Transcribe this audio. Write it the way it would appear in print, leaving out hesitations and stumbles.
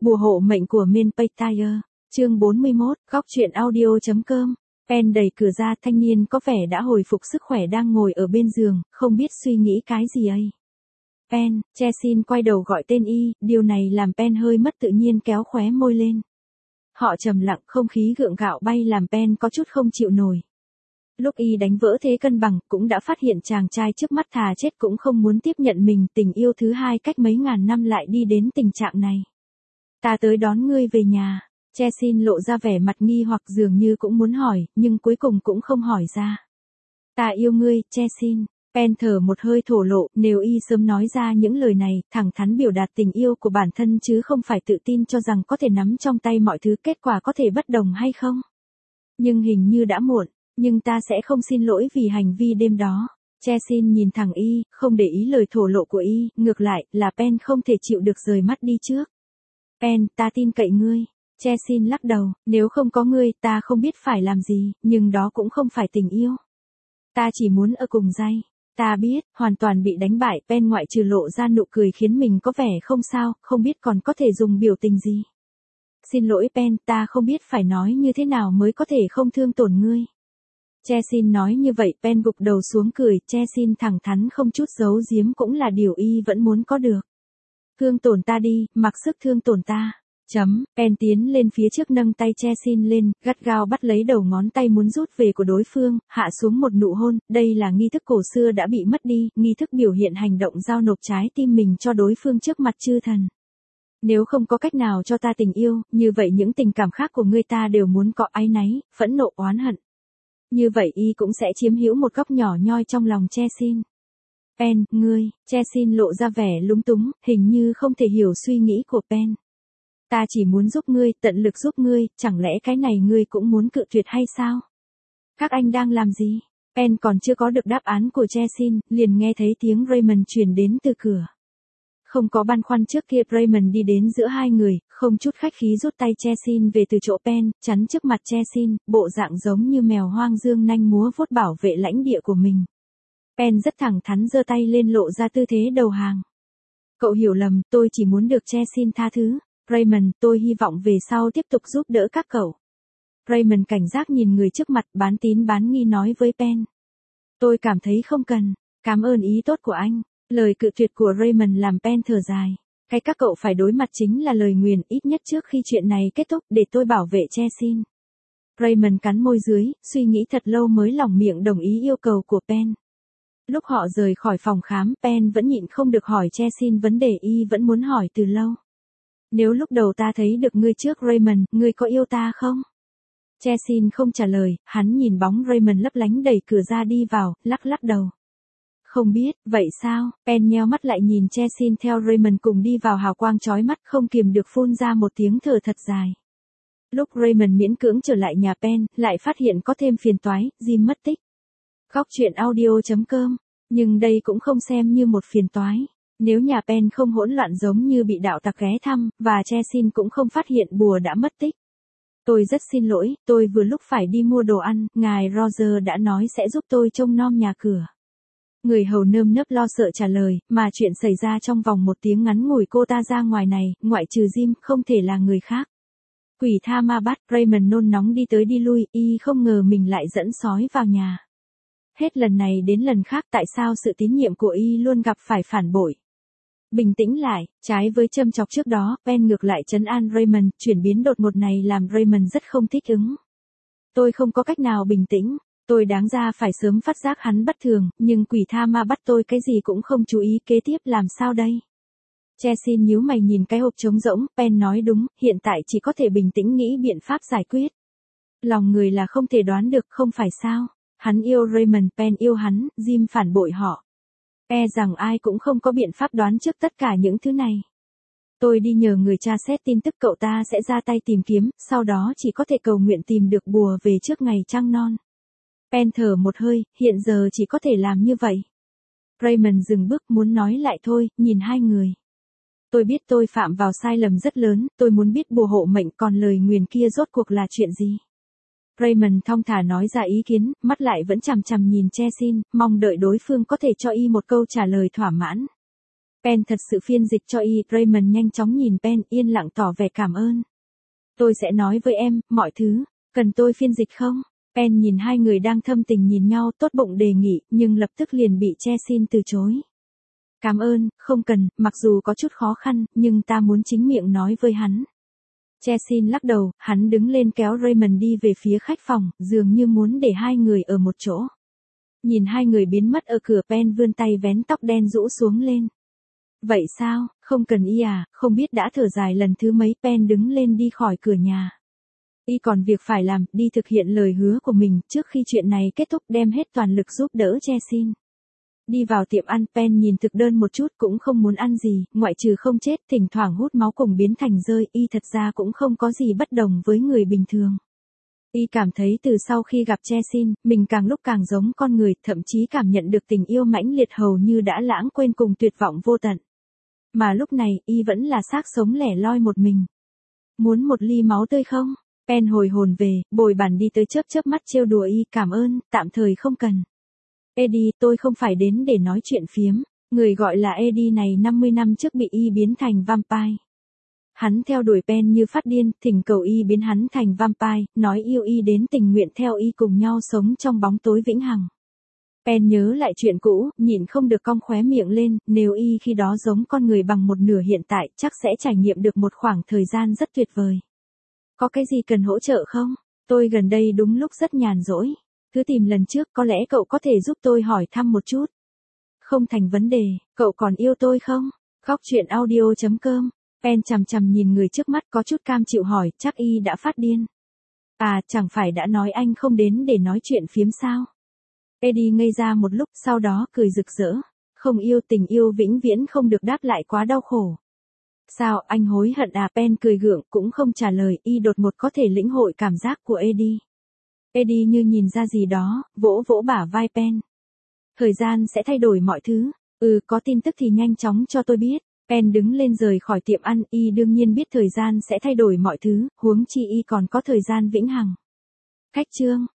Bùa hộ mệnh của Menpaytire, chương 41, góc truyện audio.com. Pen đẩy cửa ra, thanh niên có vẻ đã hồi phục sức khỏe đang ngồi ở bên giường, không biết suy nghĩ cái gì ấy. Pen, Chesin quay đầu gọi tên y, điều này làm Pen hơi mất tự nhiên kéo khóe môi lên. Họ trầm lặng, không khí gượng gạo bay làm Pen có chút không chịu nổi. Lúc y đánh vỡ thế cân bằng, cũng đã phát hiện chàng trai trước mắt thà chết cũng không muốn tiếp nhận mình, tình yêu thứ hai cách mấy ngàn năm lại đi đến tình trạng này. Ta tới đón ngươi về nhà. Chesin lộ ra vẻ mặt nghi hoặc dường như cũng muốn hỏi, nhưng cuối cùng cũng không hỏi ra. Ta yêu ngươi, Chesin. Pen thở một hơi thổ lộ, nếu y sớm nói ra những lời này, thẳng thắn biểu đạt tình yêu của bản thân chứ không phải tự tin cho rằng có thể nắm trong tay mọi thứ, kết quả có thể bất đồng hay không. Nhưng hình như đã muộn, nhưng ta sẽ không xin lỗi vì hành vi đêm đó. Chesin nhìn thẳng y, không để ý lời thổ lộ của y, ngược lại, là Pen không thể chịu được rời mắt đi trước. Pen, ta tin cậy ngươi. Chesin lắc đầu, nếu không có ngươi, ta không biết phải làm gì, nhưng đó cũng không phải tình yêu. Ta chỉ muốn ở cùng Jay. Ta biết, hoàn toàn bị đánh bại, Pen ngoại trừ lộ ra nụ cười khiến mình có vẻ không sao, không biết còn có thể dùng biểu tình gì. Xin lỗi Pen, ta không biết phải nói như thế nào mới có thể không thương tổn ngươi. Chesin nói như vậy, Pen gục đầu xuống cười, Chesin thẳng thắn không chút giấu giếm cũng là điều y vẫn muốn có được. Thương tổn ta đi, mặc sức thương tổn ta. Pen tiến lên phía trước nâng tay Chesin lên, gắt gao bắt lấy đầu ngón tay muốn rút về của đối phương, hạ xuống một nụ hôn, đây là nghi thức cổ xưa đã bị mất đi, nghi thức biểu hiện hành động giao nộp trái tim mình cho đối phương trước mặt chư thần. Nếu không có cách nào cho ta tình yêu, như vậy những tình cảm khác của ngươi ta đều muốn có áy náy, phẫn nộ oán hận. Như vậy y cũng sẽ chiếm hữu một góc nhỏ nhoi trong lòng Chesin. Pen, ngươi, Chesin lộ ra vẻ lúng túng, hình như không thể hiểu suy nghĩ của Pen. Ta chỉ muốn giúp ngươi, tận lực giúp ngươi, chẳng lẽ cái này ngươi cũng muốn cự tuyệt hay sao? Các anh đang làm gì? Pen còn chưa có được đáp án của Chesin, liền nghe thấy tiếng Raymond truyền đến từ cửa. Không có băn khoăn trước kia, Raymond đi đến giữa hai người, không chút khách khí rút tay Chesin về từ chỗ Pen, chắn trước mặt Chesin, bộ dạng giống như mèo hoang dương nanh múa vuốt bảo vệ lãnh địa của mình. Pen rất thẳng thắn giơ tay lên lộ ra tư thế đầu hàng. Cậu hiểu lầm, tôi chỉ muốn được Chesin tha thứ. Raymond, tôi hy vọng về sau tiếp tục giúp đỡ các cậu. Raymond cảnh giác nhìn người trước mặt, bán tín bán nghi nói với Pen. Tôi cảm thấy không cần, cảm ơn ý tốt của anh. Lời cự tuyệt của Raymond làm Pen thở dài. Cái các cậu phải đối mặt chính là lời nguyền, ít nhất trước khi chuyện này kết thúc, để tôi bảo vệ Chesin. Raymond cắn môi dưới, suy nghĩ thật lâu mới lỏng miệng đồng ý yêu cầu của Pen. Lúc họ rời khỏi phòng khám, Pen vẫn nhịn không được hỏi Chesin vấn đề y vẫn muốn hỏi từ lâu. Nếu lúc đầu ta thấy được ngươi trước Raymond, ngươi có yêu ta không? Chesin không trả lời, hắn nhìn bóng Raymond lấp lánh đẩy cửa ra đi vào, lắc đầu. Không biết, vậy sao? Pen nheo mắt lại nhìn Chesin theo Raymond cùng đi vào, hào quang chói mắt không kiềm được phun ra một tiếng thở thật dài. Lúc Raymond miễn cưỡng trở lại nhà Pen, lại phát hiện có thêm phiền toái, Jim mất tích. Góc truyện audio.com, nhưng đây cũng không xem như một phiền toái. Nếu nhà Pen không hỗn loạn giống như bị đạo tặc ghé thăm, và Chesin cũng không phát hiện bùa đã mất tích. Tôi rất xin lỗi, tôi vừa lúc phải đi mua đồ ăn, ngài Roger đã nói sẽ giúp tôi trông nom nhà cửa. Người hầu nơm nớp lo sợ trả lời, mà chuyện xảy ra trong vòng một tiếng ngắn ngủi cô ta ra ngoài này, ngoại trừ Jim, không thể là người khác. Quỷ tha ma bắt, Raymond nôn nóng đi tới đi lui, y không ngờ mình lại dẫn sói vào nhà. Hết lần này đến lần khác, tại sao sự tín nhiệm của y luôn gặp phải phản bội. Bình tĩnh lại, trái với châm chọc trước đó, Pen ngược lại trấn an Raymond, chuyển biến đột ngột này làm Raymond rất không thích ứng. Tôi không có cách nào bình tĩnh, tôi đáng ra phải sớm phát giác hắn bất thường, nhưng quỷ tha ma bắt tôi cái gì cũng không chú ý, kế tiếp làm sao đây? Chesin nhíu mày nhìn cái hộp trống rỗng, Pen nói đúng, hiện tại chỉ có thể bình tĩnh nghĩ biện pháp giải quyết. Lòng người là không thể đoán được, không phải sao? Hắn yêu Raymond, Pen yêu hắn, Jim phản bội họ. E rằng ai cũng không có biện pháp đoán trước tất cả những thứ này. Tôi đi nhờ người tra xét tin tức, cậu ta sẽ ra tay tìm kiếm, sau đó chỉ có thể cầu nguyện tìm được bùa về trước ngày trăng non. Pen thở một hơi, hiện giờ chỉ có thể làm như vậy. Raymond dừng bước muốn nói lại thôi, nhìn hai người. Tôi biết tôi phạm vào sai lầm rất lớn, tôi muốn biết bùa hộ mệnh, còn lời nguyền kia rốt cuộc là chuyện gì. Raymond thong thả nói ra ý kiến, mắt lại vẫn chằm chằm nhìn Chesin, mong đợi đối phương có thể cho y một câu trả lời thỏa mãn. Pen thật sự phiên dịch cho y, Raymond nhanh chóng nhìn Pen, yên lặng tỏ vẻ cảm ơn. Tôi sẽ nói với em, mọi thứ, cần tôi phiên dịch không? Pen nhìn hai người đang thâm tình nhìn nhau, tốt bụng đề nghị, nhưng lập tức liền bị Chesin từ chối. Cảm ơn, không cần, mặc dù có chút khó khăn, nhưng ta muốn chính miệng nói với hắn. Chesin lắc đầu, hắn đứng lên kéo Raymond đi về phía khách phòng, dường như muốn để hai người ở một chỗ. Nhìn hai người biến mất ở cửa, Pen vươn tay vén tóc đen rũ xuống lên. Vậy sao, không cần y à, không biết đã thở dài lần thứ mấy. Pen đứng lên đi khỏi cửa nhà. Y còn việc phải làm, đi thực hiện lời hứa của mình, trước khi chuyện này kết thúc đem hết toàn lực giúp đỡ Chesin. Đi vào tiệm ăn, Pen nhìn thực đơn một chút cũng không muốn ăn gì, ngoại trừ không chết, thỉnh thoảng hút máu cùng biến thành rơi, y thật ra cũng không có gì bất đồng với người bình thường. Y cảm thấy từ sau khi gặp Chesin, mình càng lúc càng giống con người, thậm chí cảm nhận được tình yêu mãnh liệt hầu như đã lãng quên cùng tuyệt vọng vô tận. Mà lúc này, y vẫn là xác sống lẻ loi một mình. Muốn một ly máu tươi không? Pen hồi hồn về, bồi bàn đi tới chớp mắt trêu đùa y, cảm ơn, tạm thời không cần. Eddie, tôi không phải đến để nói chuyện phiếm. Người gọi là Eddie này 50 năm trước bị y biến thành vampire. Hắn theo đuổi Pen như phát điên, thỉnh cầu y biến hắn thành vampire, nói yêu y đến tình nguyện theo y cùng nhau sống trong bóng tối vĩnh hằng. Pen nhớ lại chuyện cũ, nhịn không được cong khóe miệng lên, nếu y khi đó giống con người bằng một nửa hiện tại, chắc sẽ trải nghiệm được một khoảng thời gian rất tuyệt vời. Có cái gì cần hỗ trợ không? Tôi gần đây đúng lúc rất nhàn rỗi. Cứ tìm lần trước, có lẽ cậu có thể giúp tôi hỏi thăm một chút. Không thành vấn đề, cậu còn yêu tôi không? Góc truyện audio.com. Pen chằm chằm nhìn người trước mắt có chút cam chịu hỏi, chắc y đã phát điên. À, chẳng phải đã nói anh không đến để nói chuyện phiếm sao? Eddie ngây ra một lúc, sau đó cười rực rỡ. Không yêu, tình yêu vĩnh viễn không được đáp lại, quá đau khổ. Sao, anh hối hận à? Pen cười gượng, cũng không trả lời, y đột ngột có thể lĩnh hội cảm giác của Eddie. Eddie như nhìn ra gì đó, vỗ vỗ bả vai Pen. Thời gian sẽ thay đổi mọi thứ. Có tin tức thì nhanh chóng cho tôi biết. Pen đứng lên rời khỏi tiệm ăn, y đương nhiên biết thời gian sẽ thay đổi mọi thứ, huống chi y còn có thời gian vĩnh hằng. Cách chương